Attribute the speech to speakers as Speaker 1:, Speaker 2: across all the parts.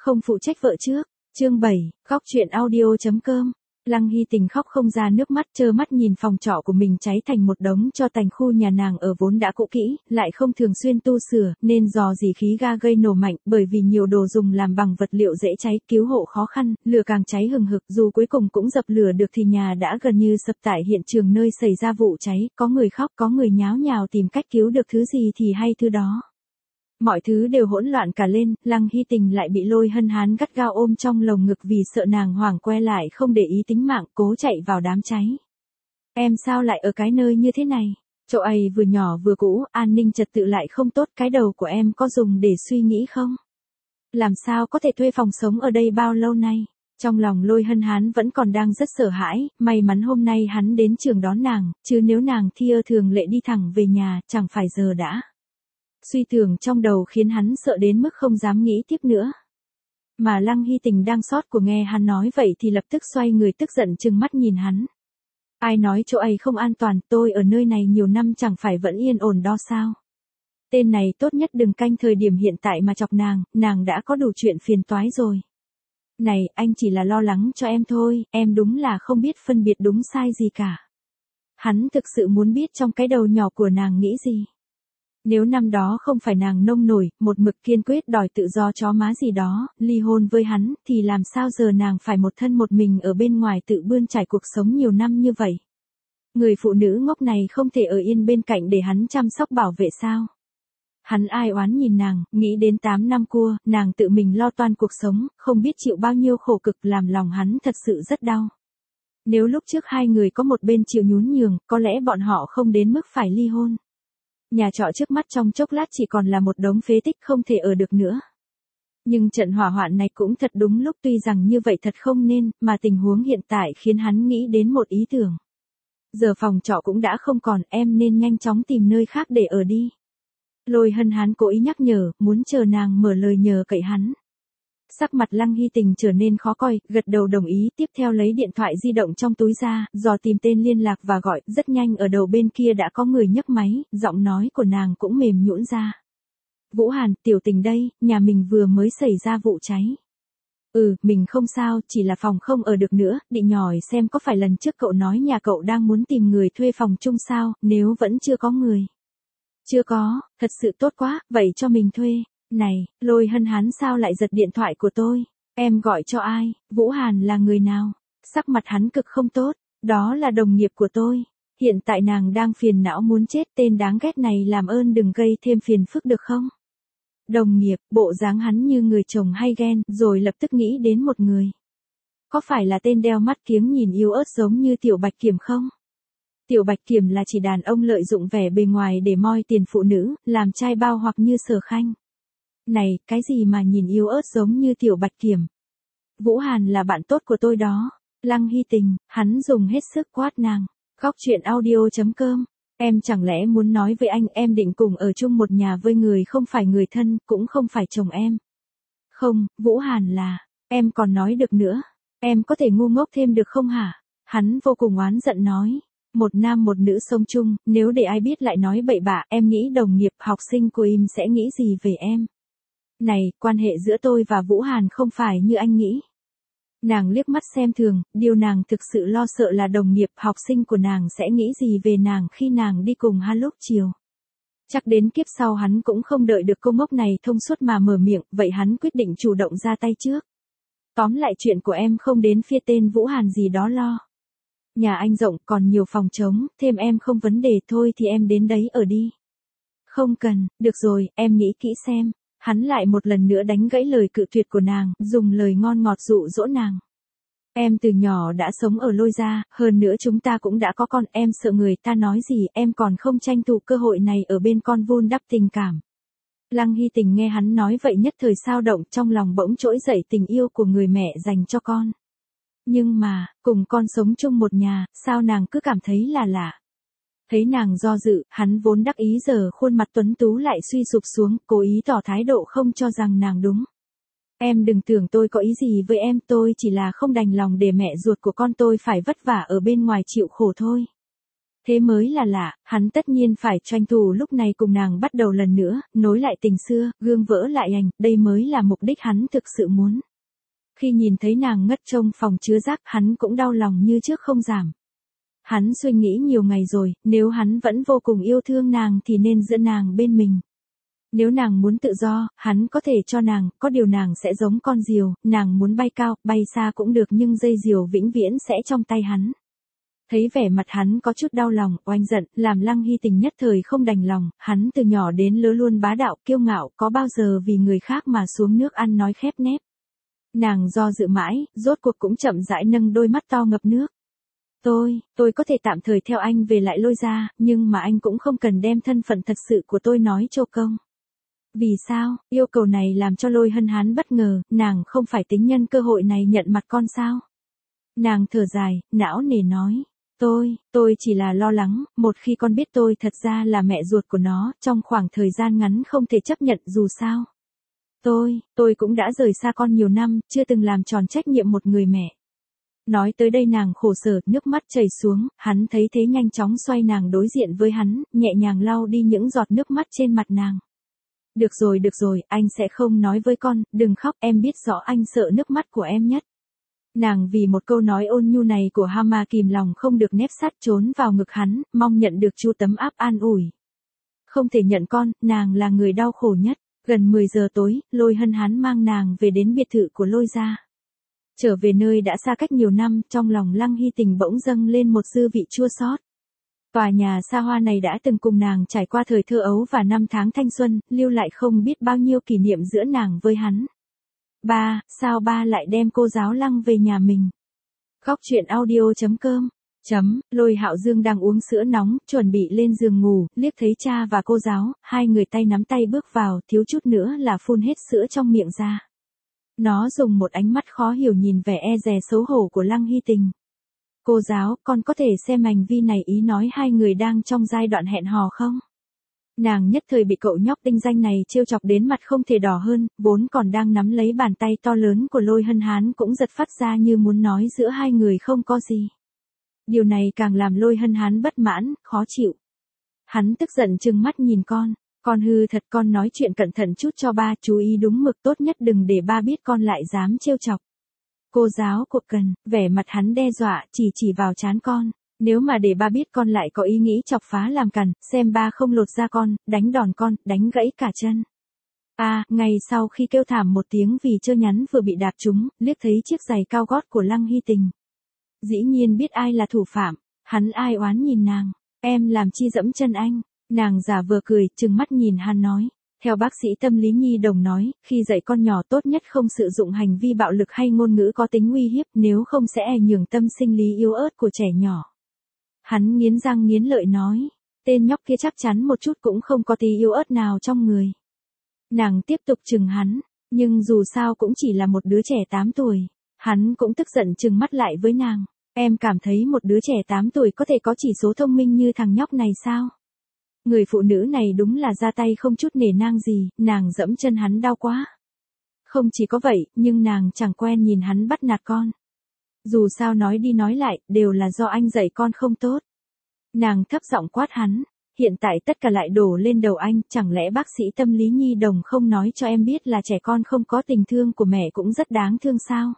Speaker 1: Không phụ trách vợ trước. Chương 7, khóc chuyện audio.com. Lăng Hy Tình khóc không ra nước mắt, trơ mắt nhìn phòng trọ của mình cháy thành một đống tro tành. Khu nhà nàng ở vốn đã cũ kỹ, lại không thường xuyên tu sửa, nên dò dỉ khí ga gây nổ mạnh, bởi vì nhiều đồ dùng làm bằng vật liệu dễ cháy, cứu hộ khó khăn, lửa càng cháy hừng hực, dù cuối cùng cũng dập lửa được thì nhà đã gần như sập tại hiện trường nơi xảy ra vụ cháy, có người khóc, có người nháo nhào tìm cách cứu được thứ gì thì hay thứ đó. Mọi thứ đều hỗn loạn cả lên, Lăng Hy Tình lại bị Lôi Hân Hán gắt gao ôm trong lồng ngực vì sợ nàng hoảng quay lại không để ý tính mạng, cố chạy vào đám cháy. Em sao lại ở cái nơi như thế này? Chỗ ấy vừa nhỏ vừa cũ, an ninh trật tự lại không tốt, cái đầu của em có dùng để suy nghĩ không? Làm sao có thể thuê phòng sống ở đây bao lâu nay? Trong lòng Lôi Hân Hán vẫn còn đang rất sợ hãi, may mắn hôm nay hắn đến trường đón nàng, chứ nếu nàng thia thường lệ đi thẳng về nhà, chẳng phải giờ đã. Suy tưởng trong đầu khiến hắn sợ đến mức không dám nghĩ tiếp nữa. Mà Lăng Hy Tình đang xót của nghe hắn nói vậy thì lập tức xoay người tức giận trừng mắt nhìn hắn. Ai nói chỗ ấy không an toàn, tôi ở nơi này nhiều năm chẳng phải vẫn yên ổn đó sao? Tên này tốt nhất đừng canh thời điểm hiện tại mà chọc nàng đã có đủ chuyện phiền toái rồi. Này, anh chỉ là lo lắng cho em thôi, em đúng là không biết phân biệt đúng sai gì cả. Hắn thực sự muốn biết trong cái đầu nhỏ của nàng nghĩ gì. Nếu năm đó không phải nàng nông nổi, một mực kiên quyết đòi tự do chó má gì đó, ly hôn với hắn, thì làm sao giờ nàng phải một thân một mình ở bên ngoài tự bươn trải cuộc sống nhiều năm như vậy. Người phụ nữ ngốc này không thể ở yên bên cạnh để hắn chăm sóc bảo vệ sao? Hắn ai oán nhìn nàng, nghĩ đến 8 năm cua, nàng tự mình lo toan cuộc sống, không biết chịu bao nhiêu khổ cực, làm lòng hắn thật sự rất đau. Nếu lúc trước hai người có một bên chịu nhún nhường, có lẽ bọn họ không đến mức phải ly hôn. Nhà trọ trước mắt trong chốc lát chỉ còn là một đống phế tích không thể ở được nữa. Nhưng trận hỏa hoạn này cũng thật đúng lúc, tuy rằng như vậy thật không nên, mà tình huống hiện tại khiến hắn nghĩ đến một ý tưởng. Giờ phòng trọ cũng đã không còn, em nên nhanh chóng tìm nơi khác để ở đi. Lôi Hân Hán cố ý nhắc nhở, muốn chờ nàng mở lời nhờ cậy hắn. Sắc mặt Lăng Hy Tình trở nên khó coi, gật đầu đồng ý, tiếp theo lấy điện thoại di động trong túi ra, dò tìm tên liên lạc và gọi, rất nhanh ở đầu bên kia đã có người nhấc máy, giọng nói của nàng cũng mềm nhũn ra. Vũ Hàn, tiểu tình đây, nhà mình vừa mới xảy ra vụ cháy. Mình không sao, chỉ là phòng không ở được nữa, định nhỏi xem có phải lần trước cậu nói nhà cậu đang muốn tìm người thuê phòng chung sao, nếu vẫn chưa có người. Chưa có, thật sự tốt quá, vậy cho mình thuê. Này, Lôi Hân Hán sao lại giật điện thoại của tôi? Em gọi cho ai? Vũ Hàn là người nào? Sắc mặt hắn cực không tốt, đó là đồng nghiệp của tôi. Hiện tại nàng đang phiền não muốn chết, tên đáng ghét này làm ơn đừng gây thêm phiền phức được không? Đồng nghiệp, bộ dáng hắn như người chồng hay ghen, rồi lập tức nghĩ đến một người. Có phải là tên đeo mắt kiếng nhìn yếu ớt giống như Tiểu Bạch Kiểm không? Tiểu Bạch Kiểm là chỉ đàn ông lợi dụng vẻ bề ngoài để moi tiền phụ nữ, làm trai bao hoặc như Sở Khanh. Này, cái gì mà nhìn yếu ớt giống như Tiểu Bạch Kiểm? Vũ Hàn là bạn tốt của tôi đó. Lăng Hy Tình, hắn dùng hết sức quát nàng. Khóc chuyện audio.com. Em chẳng lẽ muốn nói với anh em định cùng ở chung một nhà với người không phải người thân, cũng không phải chồng em? Không, Vũ Hàn là, em còn nói được nữa. Em có thể ngu ngốc thêm được không hả? Hắn vô cùng oán giận nói. Một nam một nữ sống chung, nếu để ai biết lại nói bậy bạ, em nghĩ đồng nghiệp học sinh của em sẽ nghĩ gì về em? Này, quan hệ giữa tôi và Vũ Hàn không phải như anh nghĩ. Nàng liếc mắt xem thường, điều nàng thực sự lo sợ là đồng nghiệp học sinh của nàng sẽ nghĩ gì về nàng khi nàng đi cùng hắn lúc chiều. Chắc đến kiếp sau hắn cũng không đợi được cô ngốc này thông suốt mà mở miệng, vậy hắn quyết định chủ động ra tay trước. Tóm lại chuyện của em không đến phía tên Vũ Hàn gì đó lo. Nhà anh rộng còn nhiều phòng trống, thêm em không vấn đề, thôi thì em đến đấy ở đi. Không cần, được rồi, em nghĩ kỹ xem. Hắn lại một lần nữa đánh gãy lời cự tuyệt của nàng, dùng lời ngon ngọt dụ dỗ nàng. Em từ nhỏ đã sống ở Lôi gia, hơn nữa chúng ta cũng đã có con, em sợ người ta nói gì, em còn không tranh thủ cơ hội này ở bên con vun đắp tình cảm. Lăng Hy Tình nghe hắn nói vậy nhất thời sao động, trong lòng bỗng trỗi dậy tình yêu của người mẹ dành cho con. Nhưng mà, cùng con sống chung một nhà, sao nàng cứ cảm thấy là lạ. Thấy nàng do dự, hắn vốn đắc ý giờ khuôn mặt tuấn tú lại suy sụp xuống, cố ý tỏ thái độ không cho rằng nàng đúng. Em đừng tưởng tôi có ý gì với em, tôi chỉ là không đành lòng để mẹ ruột của con tôi phải vất vả ở bên ngoài chịu khổ thôi. Thế mới là lạ, hắn tất nhiên phải tranh thủ lúc này cùng nàng bắt đầu lần nữa, nối lại tình xưa, gương vỡ lại ảnh, đây mới là mục đích hắn thực sự muốn. Khi nhìn thấy nàng ngất trong phòng chứa rác, hắn cũng đau lòng như trước không giảm. Hắn suy nghĩ nhiều ngày rồi, nếu hắn vẫn vô cùng yêu thương nàng thì nên giữ nàng bên mình. Nếu nàng muốn tự do, hắn có thể cho nàng, có điều nàng sẽ giống con diều, nàng muốn bay cao, bay xa cũng được nhưng dây diều vĩnh viễn sẽ trong tay hắn. Thấy vẻ mặt hắn có chút đau lòng, oanh giận, làm Lăng Hy Tình nhất thời không đành lòng, hắn từ nhỏ đến lớn luôn bá đạo, kiêu ngạo, có bao giờ vì người khác mà xuống nước ăn nói khép nép. Nàng do dự mãi, rốt cuộc cũng chậm rãi nâng đôi mắt to ngập nước. Tôi có thể tạm thời theo anh về lại Lôi gia, nhưng mà anh cũng không cần đem thân phận thật sự của tôi nói cho công. Vì sao? Yêu cầu này làm cho Lôi Hân Hán bất ngờ, nàng không phải tính nhân cơ hội này nhận mặt con sao? Nàng thở dài, não nề nói. Tôi chỉ là lo lắng, một khi con biết tôi thật ra là mẹ ruột của nó, trong khoảng thời gian ngắn không thể chấp nhận dù sao. Tôi cũng đã rời xa con nhiều năm, chưa từng làm tròn trách nhiệm một người mẹ. Nói tới đây nàng khổ sở, nước mắt chảy xuống, hắn thấy thế nhanh chóng xoay nàng đối diện với hắn, nhẹ nhàng lau đi những giọt nước mắt trên mặt nàng. Được rồi, anh sẽ không nói với con, đừng khóc, em biết rõ anh sợ nước mắt của em nhất. Nàng vì một câu nói ôn nhu này của Hama kìm lòng không được nép sát trốn vào ngực hắn, mong nhận được chu tấm áp an ủi. Không thể nhận con, nàng là người đau khổ nhất. Gần 10 giờ tối, Lôi Hân Hán mang nàng về đến biệt thự của Lôi gia. Trở về nơi đã xa cách nhiều năm, trong lòng Lăng Hy Tình bỗng dâng lên một dư vị chua xót. Tòa nhà xa hoa này đã từng cùng nàng trải qua thời thơ ấu và năm tháng thanh xuân, lưu lại không biết bao nhiêu kỷ niệm giữa nàng với hắn. Sao ba lại đem cô giáo Lăng về nhà mình? Góc truyện audio.com. Lôi Hạo Dương đang uống sữa nóng, chuẩn bị lên giường ngủ, liếc thấy cha và cô giáo, hai người tay nắm tay bước vào, thiếu chút nữa là phun hết sữa trong miệng ra. Nó dùng một ánh mắt khó hiểu nhìn vẻ e dè xấu hổ của Lăng Hy Tình. Cô giáo, con có thể xem hành vi này ý nói hai người đang trong giai đoạn hẹn hò không? Nàng nhất thời bị cậu nhóc tinh danh này trêu chọc đến mặt không thể đỏ hơn, vốn còn đang nắm lấy bàn tay to lớn của Lôi Hân Hán cũng giật phát ra như muốn nói giữa hai người không có gì. Điều này càng làm Lôi Hân Hán bất mãn, khó chịu. Hắn tức giận trừng mắt nhìn con hư thật, con nói chuyện cẩn thận chút cho ba, chú ý đúng mực, tốt nhất đừng để ba biết con lại dám trêu chọc. Cô giáo cuộc cần, vẻ mặt hắn đe dọa, chỉ vào trán con. Nếu mà để ba biết con lại có ý nghĩ chọc phá làm cằn, xem ba không lột da con, đánh đòn con, đánh gãy cả chân. Ngày sau khi kêu thảm một tiếng vì chơ nhắn vừa bị đạp trúng, liếc thấy chiếc giày cao gót của Lăng Hy Tình. Dĩ nhiên biết ai là thủ phạm, hắn ai oán nhìn nàng, em làm chi dẫm chân anh, nàng giả vờ cười, trừng mắt nhìn hắn nói. Theo bác sĩ tâm lý Nhi Đồng nói, khi dạy con nhỏ tốt nhất không sử dụng hành vi bạo lực hay ngôn ngữ có tính uy hiếp, nếu không sẽ ảnh hưởng tâm sinh lý yếu ớt của trẻ nhỏ. Hắn nghiến răng nghiến lợi nói, tên nhóc kia chắc chắn một chút cũng không có tí yếu ớt nào trong người. Nàng tiếp tục trừng hắn, nhưng dù sao cũng chỉ là một đứa trẻ 8 tuổi. Hắn cũng tức giận trừng mắt lại với nàng, em cảm thấy một đứa trẻ 8 tuổi có thể có chỉ số thông minh như thằng nhóc này sao? Người phụ nữ này đúng là ra tay không chút nể nang gì, nàng dẫm chân hắn đau quá. Không chỉ có vậy, nhưng nàng chẳng quen nhìn hắn bắt nạt con. Dù sao nói đi nói lại, đều là do anh dạy con không tốt. Nàng thấp giọng quát hắn, hiện tại tất cả lại đổ lên đầu anh, chẳng lẽ bác sĩ tâm lý Nhi Đồng không nói cho em biết là trẻ con không có tình thương của mẹ cũng rất đáng thương sao?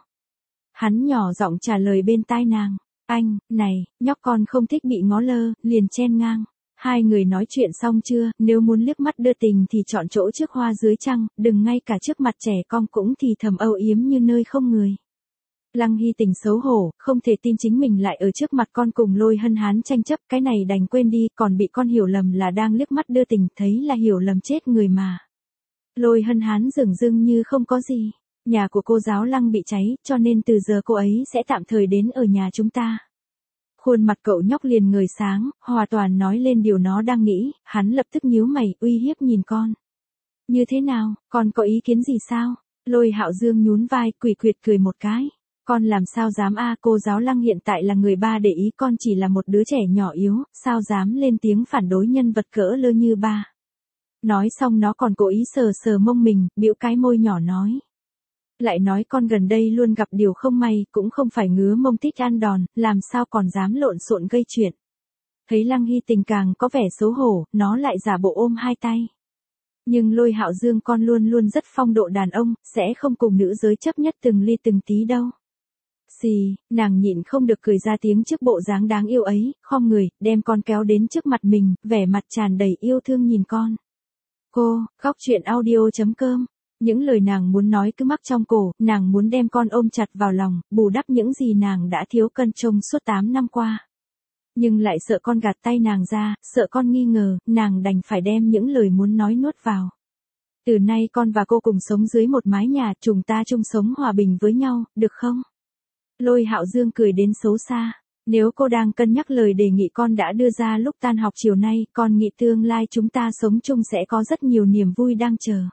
Speaker 1: Hắn nhỏ giọng trả lời bên tai nàng, anh, này, nhóc con không thích bị ngó lơ, liền chen ngang. Hai người nói chuyện xong chưa, nếu muốn liếc mắt đưa tình thì chọn chỗ trước hoa dưới trăng, đừng ngay cả trước mặt trẻ con cũng thì thầm âu yếm như nơi không người. Lăng Hy Tình xấu hổ, không thể tin chính mình lại ở trước mặt con cùng Lôi Hân Hán tranh chấp, cái này đành quên đi, còn bị con hiểu lầm là đang liếc mắt đưa tình, thấy là hiểu lầm chết người mà. Lôi Hân Hán dửng dưng như không có gì, nhà của cô giáo Lăng bị cháy, cho nên từ giờ cô ấy sẽ tạm thời đến ở nhà chúng ta. Khuôn mặt cậu nhóc liền ngời sáng, hoàn toàn nói lên điều nó đang nghĩ, hắn lập tức nhíu mày, uy hiếp nhìn con. Như thế nào, con có ý kiến gì sao? Lôi Hạo Dương nhún vai, quỷ quyệt cười một cái. Con làm sao dám cô giáo Lăng hiện tại là người ba để ý, con chỉ là một đứa trẻ nhỏ yếu, sao dám lên tiếng phản đối nhân vật cỡ lơ như ba. Nói xong nó còn cố ý sờ sờ mông mình, bĩu cái môi nhỏ nói. Lại nói con gần đây luôn gặp điều không may, cũng không phải ngứa mông thích ăn đòn, làm sao còn dám lộn xộn gây chuyện. Thấy Lăng Hy Tình càng có vẻ xấu hổ, nó lại giả bộ ôm hai tay. Nhưng Lôi Hạo Dương con luôn luôn rất phong độ đàn ông, sẽ không cùng nữ giới chấp nhất từng ly từng tí đâu. Xì, nàng nhịn không được cười ra tiếng trước bộ dáng đáng yêu ấy, khom người, đem con kéo đến trước mặt mình, vẻ mặt tràn đầy yêu thương nhìn con. Cô, khóc chuyện audio.com. Những lời nàng muốn nói cứ mắc trong cổ, nàng muốn đem con ôm chặt vào lòng, bù đắp những gì nàng đã thiếu cân trông suốt 8 năm qua. Nhưng lại sợ con gạt tay nàng ra, sợ con nghi ngờ, nàng đành phải đem những lời muốn nói nuốt vào. Từ nay con và cô cùng sống dưới một mái nhà, chúng ta chung sống hòa bình với nhau, được không? Lôi Hạo Dương cười đến xấu xa. Nếu cô đang cân nhắc lời đề nghị con đã đưa ra lúc tan học chiều nay, con nghĩ tương lai chúng ta sống chung sẽ có rất nhiều niềm vui đang chờ.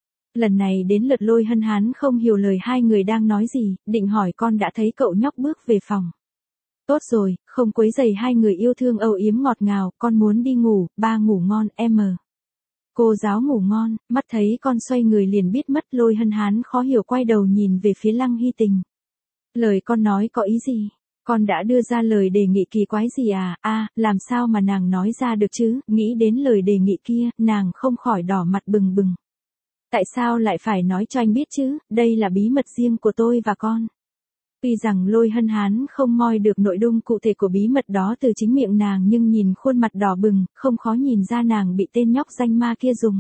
Speaker 1: Lần này đến lượt Lôi Hân Hán không hiểu lời hai người đang nói gì, định hỏi con đã thấy cậu nhóc bước về phòng. Tốt rồi, không quấy rầy hai người yêu thương âu yếm ngọt ngào, con muốn đi ngủ, ba ngủ ngon, em. Cô giáo ngủ ngon, mắt thấy con xoay người liền biết mất. Lôi Hân Hán khó hiểu quay đầu nhìn về phía Lăng Hy Tình. Lời con nói có ý gì? Con đã đưa ra lời đề nghị kỳ quái gì à? Làm sao mà nàng nói ra được chứ? Nghĩ đến lời đề nghị kia, nàng không khỏi đỏ mặt bừng bừng. Tại sao lại phải nói cho anh biết chứ? Đây là bí mật riêng của tôi và con. Tuy rằng Lôi Hân Hán không moi được nội dung cụ thể của bí mật đó từ chính miệng nàng, nhưng nhìn khuôn mặt đỏ bừng, không khó nhìn ra nàng bị tên nhóc danh ma kia dùng.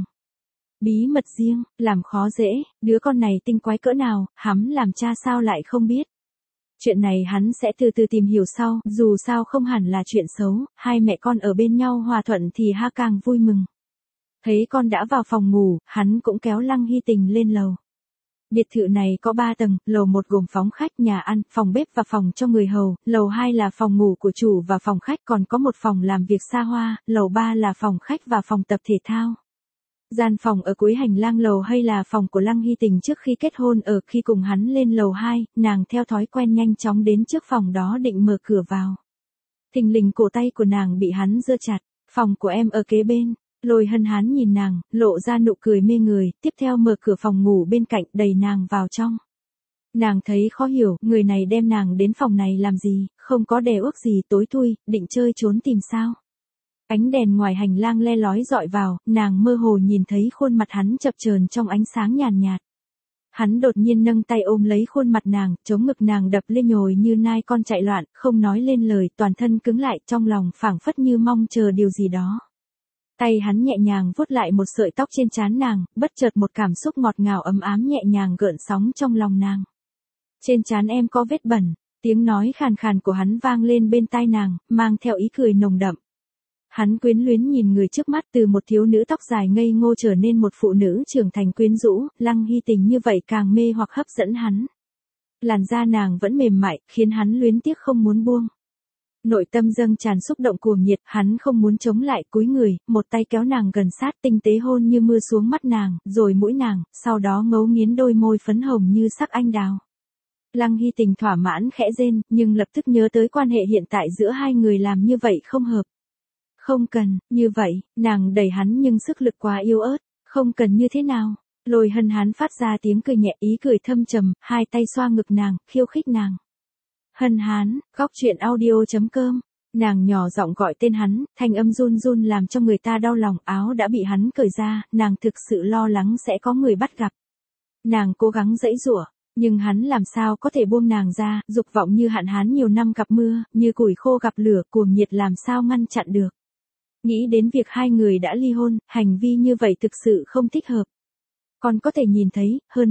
Speaker 1: Bí mật riêng, làm khó dễ, đứa con này tinh quái cỡ nào, hắn làm cha sao lại không biết. Chuyện này hắn sẽ từ từ tìm hiểu sau, dù sao không hẳn là chuyện xấu, hai mẹ con ở bên nhau hòa thuận thì ha càng vui mừng. Thấy con đã vào phòng ngủ, hắn cũng kéo Lăng Hy Tình lên lầu. Biệt thự này có 3 tầng, lầu 1 gồm phòng khách, nhà ăn, phòng bếp và phòng cho người hầu, lầu 2 là phòng ngủ của chủ và phòng khách, còn có một phòng làm việc xa hoa, lầu 3 là phòng khách và phòng tập thể thao. Gian phòng ở cuối hành lang lầu hay là phòng của Lăng Hy Tình trước khi kết hôn ở. Khi cùng hắn lên lầu 2, nàng theo thói quen nhanh chóng đến trước phòng đó định mở cửa vào. Thình lình cổ tay của nàng bị hắn giơ chặt. Phòng của em ở kế bên. Lôi Hân Hán nhìn nàng, lộ ra nụ cười mê người, tiếp theo mở cửa phòng ngủ bên cạnh, đẩy nàng vào trong. Nàng thấy khó hiểu, người này đem nàng đến phòng này làm gì, không có đè ước gì, tối thui, định chơi trốn tìm sao. Ánh đèn ngoài hành lang le lói dọi vào, nàng mơ hồ nhìn thấy khuôn mặt hắn chập chờn trong ánh sáng nhàn nhạt. Hắn đột nhiên nâng tay ôm lấy khuôn mặt nàng, chống ngực nàng đập lên nhồi như nai con chạy loạn, không nói lên lời, toàn thân cứng lại, trong lòng phảng phất như mong chờ điều gì đó. Tay hắn nhẹ nhàng vuốt lại một sợi tóc trên trán nàng, bất chợt một cảm xúc ngọt ngào ấm ám nhẹ nhàng gợn sóng trong lòng nàng. Trên trán em có vết bẩn, tiếng nói khàn khàn của hắn vang lên bên tai nàng, mang theo ý cười nồng đậm. Hắn quyến luyến nhìn người trước mắt, từ một thiếu nữ tóc dài ngây ngô trở nên một phụ nữ trưởng thành quyến rũ. Lăng Hy Tình như vậy càng mê hoặc hấp dẫn hắn. Làn da nàng vẫn mềm mại, khiến hắn luyến tiếc không muốn buông. Nội tâm dâng tràn xúc động cuồng nhiệt, hắn không muốn chống lại, cúi người, một tay kéo nàng gần sát, tinh tế hôn như mưa xuống mắt nàng, rồi mũi nàng, sau đó ngấu nghiến đôi môi phấn hồng như sắc anh đào. Lăng Hy Tình thỏa mãn khẽ rên, nhưng lập tức nhớ tới quan hệ hiện tại giữa hai người, làm như vậy không hợp. Không cần, như vậy, nàng đẩy hắn nhưng sức lực quá yếu ớt, không cần như thế nào. Lôi Hân Hán phát ra tiếng cười nhẹ, ý cười thâm trầm, hai tay xoa ngực nàng, khiêu khích nàng. Hân Hán, khóc chuyện audio.com. Nàng nhỏ giọng gọi tên hắn, thanh âm run run làm cho người ta đau lòng. Áo đã bị hắn cởi ra, nàng thực sự lo lắng sẽ có người bắt gặp. Nàng cố gắng giãy giụa, nhưng hắn làm sao có thể buông nàng ra, dục vọng như hạn hán nhiều năm gặp mưa, như củi khô gặp lửa, cuồng nhiệt làm sao ngăn chặn được. Nghĩ đến việc hai người đã ly hôn, hành vi như vậy thực sự không thích hợp. Còn có thể nhìn thấy, hơn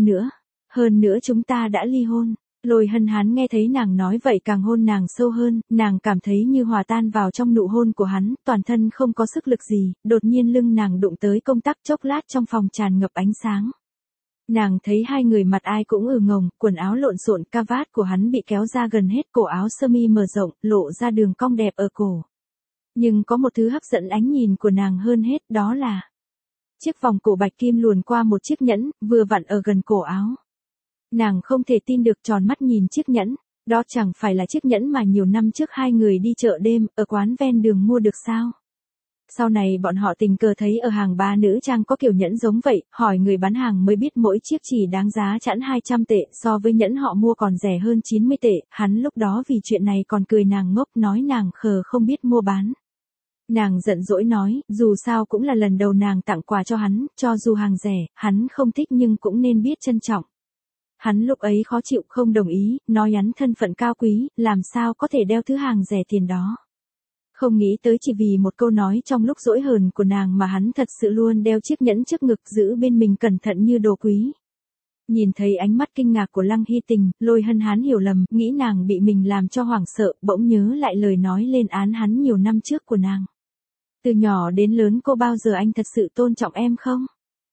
Speaker 1: nữa chúng ta đã ly hôn. Lôi Hân Hán nghe thấy nàng nói vậy càng hôn nàng sâu hơn, nàng cảm thấy như hòa tan vào trong nụ hôn của hắn, toàn thân không có sức lực gì, đột nhiên lưng nàng đụng tới công tắc, chốc lát trong phòng tràn ngập ánh sáng. Nàng thấy hai người mặt ai cũng ngồng, quần áo lộn xộn, cravat của hắn bị kéo ra gần hết, cổ áo sơ mi mở rộng, lộ ra đường cong đẹp ở cổ. Nhưng có một thứ hấp dẫn ánh nhìn của nàng hơn hết, đó là chiếc vòng cổ bạch kim luồn qua một chiếc nhẫn, vừa vặn ở gần cổ áo. Nàng không thể tin được, tròn mắt nhìn chiếc nhẫn, đó chẳng phải là chiếc nhẫn mà nhiều năm trước hai người đi chợ đêm, ở quán ven đường mua được sao? Sau này bọn họ tình cờ thấy ở hàng ba nữ trang có kiểu nhẫn giống vậy, hỏi người bán hàng mới biết mỗi chiếc chỉ đáng giá chẵn 200 tệ, so với nhẫn họ mua còn rẻ hơn 90 tệ, hắn lúc đó vì chuyện này còn cười nàng ngốc, nói nàng khờ không biết mua bán. Nàng giận dỗi nói, dù sao cũng là lần đầu nàng tặng quà cho hắn, cho dù hàng rẻ, hắn không thích nhưng cũng nên biết trân trọng. Hắn lúc ấy khó chịu không đồng ý, nói hắn thân phận cao quý, làm sao có thể đeo thứ hàng rẻ tiền đó. Không nghĩ tới chỉ vì một câu nói trong lúc dỗi hờn của nàng mà hắn thật sự luôn đeo chiếc nhẫn trước ngực giữ bên mình cẩn thận như đồ quý. Nhìn thấy ánh mắt kinh ngạc của Lăng Hy Tình, Lôi Hân Hán hiểu lầm, nghĩ nàng bị mình làm cho hoảng sợ, bỗng nhớ lại lời nói lên án hắn nhiều năm trước của nàng. Từ nhỏ đến lớn cô bao giờ anh thật sự tôn trọng em không?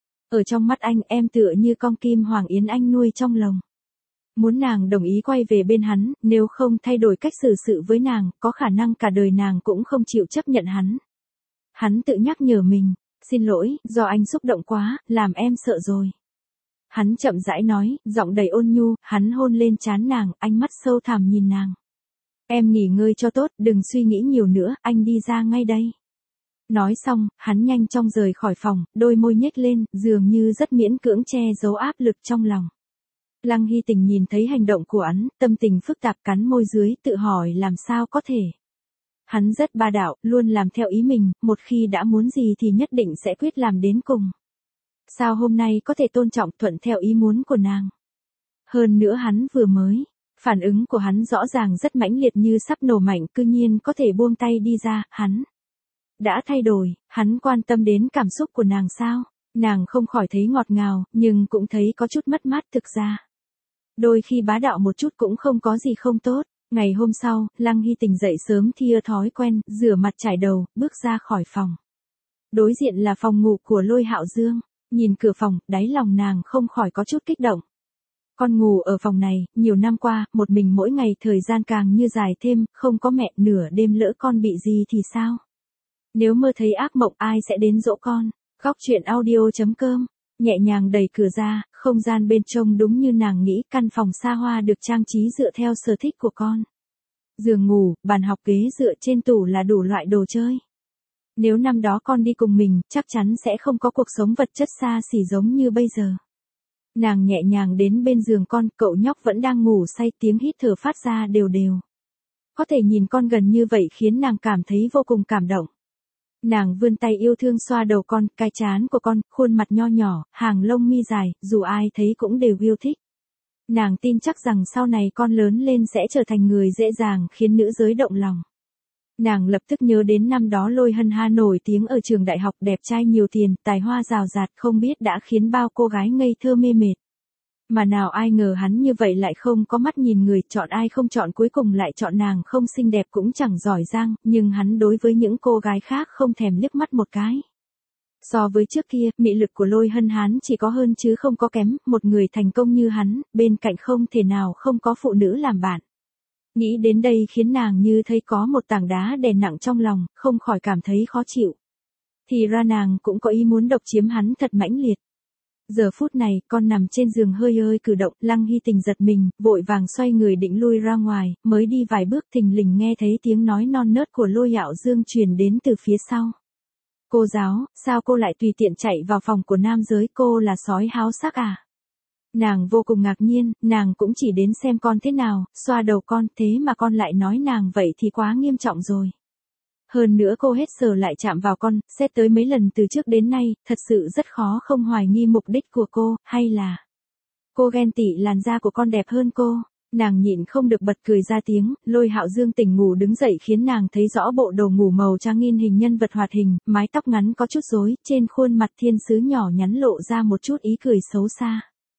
Speaker 1: Ở trong mắt anh em tựa như con kim hoàng yến anh nuôi trong lồng. Muốn nàng đồng ý quay về bên hắn, nếu không thay đổi cách xử sự với nàng, có khả năng cả đời nàng cũng không chịu chấp nhận hắn. Hắn tự nhắc nhở mình, xin lỗi, do anh xúc động quá, làm em sợ rồi. Hắn chậm rãi nói, giọng đầy ôn nhu, hắn hôn lên trán nàng, ánh mắt sâu thẳm nhìn nàng. Em nghỉ ngơi cho tốt, đừng suy nghĩ nhiều nữa, anh đi ra ngay đây. Nói xong, hắn nhanh chóng rời khỏi phòng, đôi môi nhếch lên, dường như rất miễn cưỡng che giấu áp lực trong lòng. Lăng Hy Tình nhìn thấy hành động của hắn, tâm tình phức tạp cắn môi dưới, tự hỏi làm sao có thể. Hắn rất bá đạo, luôn làm theo ý mình, một khi đã muốn gì thì nhất định sẽ quyết làm đến cùng. Sao hôm nay có thể tôn trọng thuận theo ý muốn của nàng? Hơn nữa hắn vừa mới, phản ứng của hắn rõ ràng rất mãnh liệt như sắp nổ mạnh, cư nhiên có thể buông tay đi ra, hắn đã thay đổi, hắn quan tâm đến cảm xúc của nàng sao? Nàng không khỏi thấy ngọt ngào, nhưng cũng thấy có chút mất mát thực ra. Đôi khi bá đạo một chút cũng không có gì không tốt. Ngày hôm sau, Lăng Hy Tình dậy sớm theo thói quen, rửa mặt chải đầu, bước ra khỏi phòng. Đối diện là phòng ngủ của Lôi Hạo Dương. Nhìn cửa phòng, đáy lòng nàng không khỏi có chút kích động. Con ngủ ở phòng này, nhiều năm qua, một mình mỗi ngày thời gian càng như dài thêm, không có mẹ, nửa đêm lỡ con bị gì thì sao? Nếu mơ thấy ác mộng ai sẽ đến dỗ con? Góc truyện audio.com, nhẹ nhàng đẩy cửa ra, không gian bên trong đúng như nàng nghĩ, căn phòng xa hoa được trang trí dựa theo sở thích của con. Giường ngủ, bàn học ghế dựa trên tủ là đủ loại đồ chơi. Nếu năm đó con đi cùng mình, chắc chắn sẽ không có cuộc sống vật chất xa xỉ giống như bây giờ. Nàng nhẹ nhàng đến bên giường con, cậu nhóc vẫn đang ngủ say, tiếng hít thở phát ra đều đều. Có thể nhìn con gần như vậy khiến nàng cảm thấy vô cùng cảm động. Nàng vươn tay yêu thương xoa đầu con, cái trán của con, khuôn mặt nho nhỏ, hàng lông mi dài, dù ai thấy cũng đều yêu thích. Nàng tin chắc rằng sau này con lớn lên sẽ trở thành người dễ dàng khiến nữ giới động lòng. Nàng lập tức nhớ đến năm đó Lôi Hân Ha nổi tiếng ở trường đại học, đẹp trai nhiều tiền, tài hoa rào rạt, không biết đã khiến bao cô gái ngây thơ mê mệt. Mà nào ai ngờ hắn như vậy lại không có mắt nhìn người, chọn ai không chọn, cuối cùng lại chọn nàng, không xinh đẹp cũng chẳng giỏi giang, nhưng hắn đối với những cô gái khác không thèm liếc mắt một cái. So với trước kia, mị lực của Lôi Hân Hán chỉ có hơn chứ không có kém, một người thành công như hắn, bên cạnh không thể nào không có phụ nữ làm bạn. Nghĩ đến đây khiến nàng như thấy có một tảng đá đè nặng trong lòng, không khỏi cảm thấy khó chịu. Thì ra nàng cũng có ý muốn độc chiếm hắn thật mãnh liệt. Giờ phút này, con nằm trên giường hơi hơi cử động, Lăng Hy Tình giật mình, vội vàng xoay người định lui ra ngoài, mới đi vài bước thình lình nghe thấy tiếng nói non nớt của Lôi Hạo Dương truyền đến từ phía sau. Cô giáo, sao cô lại tùy tiện chạy vào phòng của nam giới, cô là sói háo sắc à? Nàng vô cùng ngạc nhiên, nàng cũng chỉ đến xem con thế nào, xoa đầu con, thế mà con lại nói nàng vậy thì quá nghiêm trọng rồi. Hơn nữa cô hết sờ lại chạm vào con, xét tới mấy lần từ trước đến nay, thật sự rất khó không hoài nghi mục đích của cô, hay là cô ghen tị làn da của con đẹp hơn cô. Nàng nhịn không được bật cười ra tiếng, Lôi Hạo Dương tỉnh ngủ đứng dậy khiến nàng thấy rõ bộ đồ ngủ màu trắng in hình nhân vật hoạt hình, mái tóc ngắn có chút rối, trên khuôn mặt thiên sứ nhỏ nhắn lộ ra một chút ý cười xấu xa.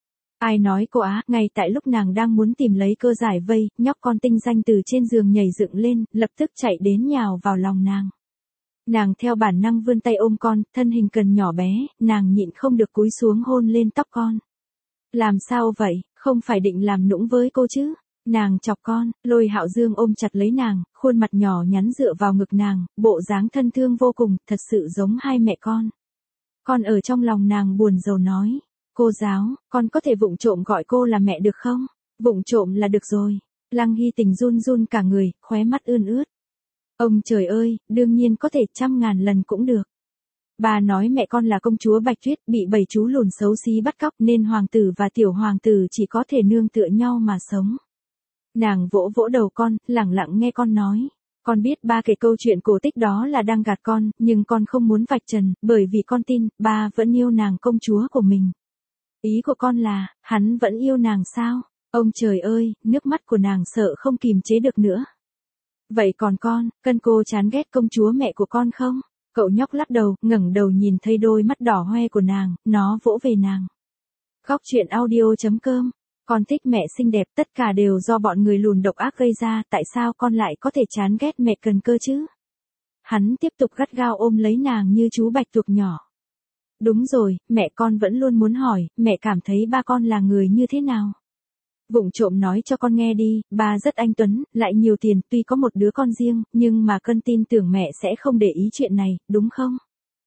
Speaker 1: Ai nói cô á, ngay tại lúc nàng đang muốn tìm lấy cơ giải vây, nhóc con tinh danh từ trên giường nhảy dựng lên, lập tức chạy đến nhào vào lòng nàng. Nàng theo bản năng vươn tay ôm con, thân hình cần nhỏ bé, nàng nhịn không được cúi xuống hôn lên tóc con. Làm sao vậy, không phải định làm nũng với cô chứ? Nàng chọc con, Lôi Hạo Dương ôm chặt lấy nàng, khuôn mặt nhỏ nhắn dựa vào ngực nàng, bộ dáng thân thương vô cùng, thật sự giống hai mẹ con. Con ở trong lòng nàng buồn rầu nói. Cô giáo, con có thể vụng trộm gọi cô là mẹ được không? Vụng trộm là được rồi. Lăng Hy Tình run run cả người, khóe mắt ươn ướt. Ông trời ơi, đương nhiên có thể 100.000 lần cũng được. Bà nói mẹ con là công chúa Bạch Tuyết, bị bầy chú lùn xấu xí bắt cóc nên hoàng tử và tiểu hoàng tử chỉ có thể nương tựa nhau mà sống. Nàng vỗ vỗ đầu con, lẳng lặng nghe con nói. Con biết ba kể câu chuyện cổ tích đó là đang gạt con, nhưng con không muốn vạch trần, bởi vì con tin, ba vẫn yêu nàng công chúa của mình. Ý của con là, hắn vẫn yêu nàng sao? Ông trời ơi, nước mắt của nàng sợ không kìm chế được nữa. Vậy còn con, cân cô chán ghét công chúa mẹ của con không? Cậu nhóc lắc đầu, ngẩng đầu nhìn thấy đôi mắt đỏ hoe của nàng, nó vỗ về nàng. Góc truyện audio.com. Con thích mẹ xinh đẹp, tất cả đều do bọn người lùn độc ác gây ra, tại sao con lại có thể chán ghét mẹ cần cơ chứ? Hắn tiếp tục gắt gao ôm lấy nàng như chú bạch tuộc nhỏ. Đúng rồi, mẹ con vẫn luôn muốn hỏi, mẹ cảm thấy ba con là người như thế nào? Vụng trộm nói cho con nghe đi, ba rất anh tuấn, lại nhiều tiền, tuy có một đứa con riêng, nhưng mà Cân tin tưởng mẹ sẽ không để ý chuyện này, đúng không?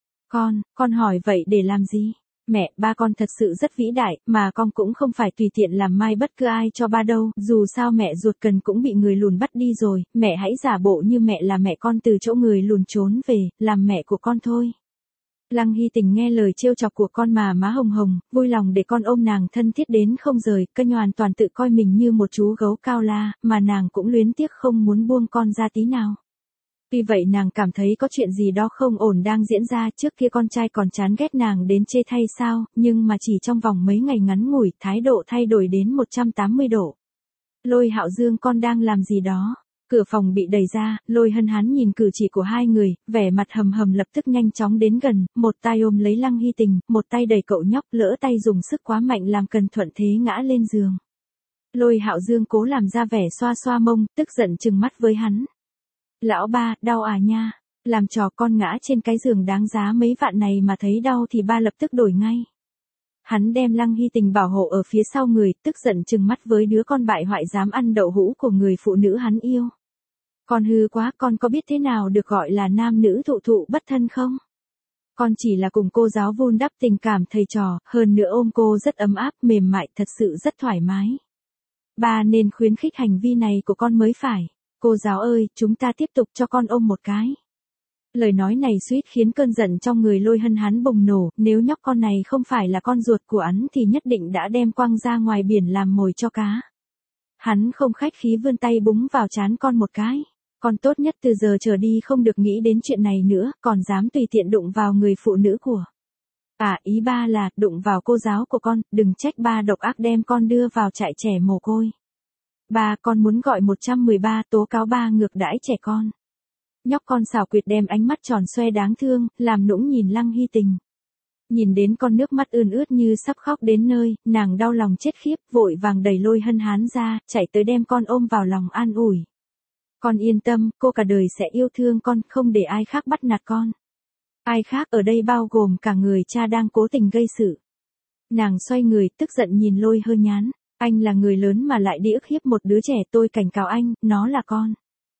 Speaker 1: Con hỏi vậy để làm gì? Mẹ, ba con thật sự rất vĩ đại, mà con cũng không phải tùy tiện làm mai bất cứ ai cho ba đâu, dù sao mẹ ruột Cần cũng bị người lùn bắt đi rồi, mẹ hãy giả bộ như mẹ là mẹ con từ chỗ người lùn trốn về, làm mẹ của con thôi. Lăng Hy Tình nghe lời trêu chọc của con mà má hồng hồng, vui lòng để con ôm nàng thân thiết đến không rời, Cân hoàn toàn tự coi mình như một chú gấu cao la, mà nàng cũng luyến tiếc không muốn buông con ra tí nào. Tuy vậy nàng cảm thấy có chuyện gì đó không ổn đang diễn ra, trước kia con trai còn chán ghét nàng đến chê thay sao, nhưng mà chỉ trong vòng mấy ngày ngắn ngủi, thái độ thay đổi đến 180 độ. Lôi Hạo Dương, con đang làm gì đó? Cửa phòng bị đẩy ra, Lôi Hân Hán nhìn cử chỉ của hai người, vẻ mặt hầm hầm lập tức nhanh chóng đến gần, một tay ôm lấy Lăng Hy Tình, một tay đẩy cậu nhóc, lỡ tay dùng sức quá mạnh làm Cần thuận thế ngã lên giường. Lôi Hạo Dương cố làm ra vẻ xoa xoa mông, tức giận trừng mắt với hắn. Lão ba, đau à nha, làm trò con ngã trên cái giường đáng giá mấy vạn này mà thấy đau thì ba lập tức đổi ngay. Hắn đem Lăng Hy Tình bảo hộ ở phía sau người, tức giận trừng mắt với đứa con bại hoại dám ăn đậu hũ của người phụ nữ hắn yêu. Con hư quá, con có biết thế nào được gọi là nam nữ thụ thụ bất thân không? Con chỉ là cùng cô giáo vun đắp tình cảm thầy trò, hơn nữa ôm cô rất ấm áp, mềm mại, thật sự rất thoải mái. Ba nên khuyến khích hành vi này của con mới phải. Cô giáo ơi, chúng ta tiếp tục cho con ôm một cái. Lời nói này suýt khiến cơn giận trong người Lôi Hân Hán bùng nổ, nếu nhóc con này không phải là con ruột của hắn thì nhất định đã đem quăng ra ngoài biển làm mồi cho cá. Hắn không khách khí vươn tay búng vào trán con một cái. Con tốt nhất từ giờ trở đi không được nghĩ đến chuyện này nữa, còn dám tùy tiện đụng vào người phụ nữ của. Ý ba là, đụng vào cô giáo của con, đừng trách ba độc ác đem con đưa vào trại trẻ mồ côi. Ba, con muốn gọi 113 tố cáo ba ngược đãi trẻ con. Nhóc con xảo quyệt đem ánh mắt tròn xoe đáng thương, làm nũng nhìn Lăng Hy Tình. Nhìn đến con nước mắt ươn ướt như sắp khóc đến nơi, nàng đau lòng chết khiếp, vội vàng đẩy Lôi Hân Hán ra, chạy tới đem con ôm vào lòng an ủi. Con yên tâm, cô cả đời sẽ yêu thương con, không để ai khác bắt nạt con. Ai khác ở đây bao gồm cả người cha đang cố tình gây sự. Nàng xoay người, tức giận nhìn Lôi Hân Hán. Anh là người lớn mà lại đi ức hiếp một đứa trẻ, tôi cảnh cáo anh, nó là con.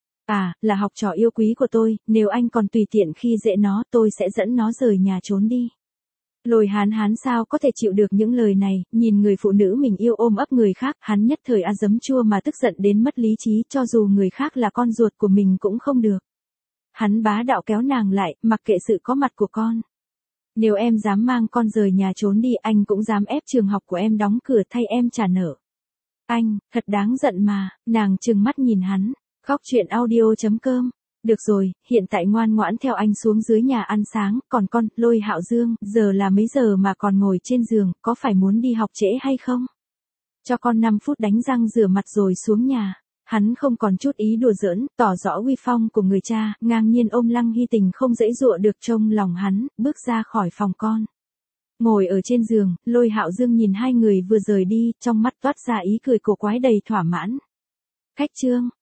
Speaker 1: Là học trò yêu quý của tôi, nếu anh còn tùy tiện khi dễ nó, tôi sẽ dẫn nó rời nhà trốn đi. Lôi Hán Hán sao có thể chịu được những lời này, nhìn người phụ nữ mình yêu ôm ấp người khác, hắn nhất thời giấm chua mà tức giận đến mất lý trí, cho dù người khác là con ruột của mình cũng không được. Hắn bá đạo kéo nàng lại, mặc kệ sự có mặt của con. Nếu em dám mang con rời nhà trốn đi, anh cũng dám ép trường học của em đóng cửa thay em trả nợ. Anh, thật đáng giận mà, nàng trừng mắt nhìn hắn. Góc truyện audio.com. Được rồi, hiện tại ngoan ngoãn theo anh xuống dưới nhà ăn sáng, còn con, Lôi Hạo Dương, giờ là mấy giờ mà còn ngồi trên giường, có phải muốn đi học trễ hay không? Cho con 5 phút đánh răng rửa mặt rồi xuống nhà. Hắn không còn chút ý đùa giỡn, tỏ rõ uy phong của người cha, ngang nhiên ôm Lăng Hy Tình không dãy dụa được trong lòng hắn, bước ra khỏi phòng con. Ngồi ở trên giường, Lôi Hạo Dương nhìn hai người vừa rời đi, trong mắt toát ra ý cười cổ quái đầy thỏa mãn. Khách trương,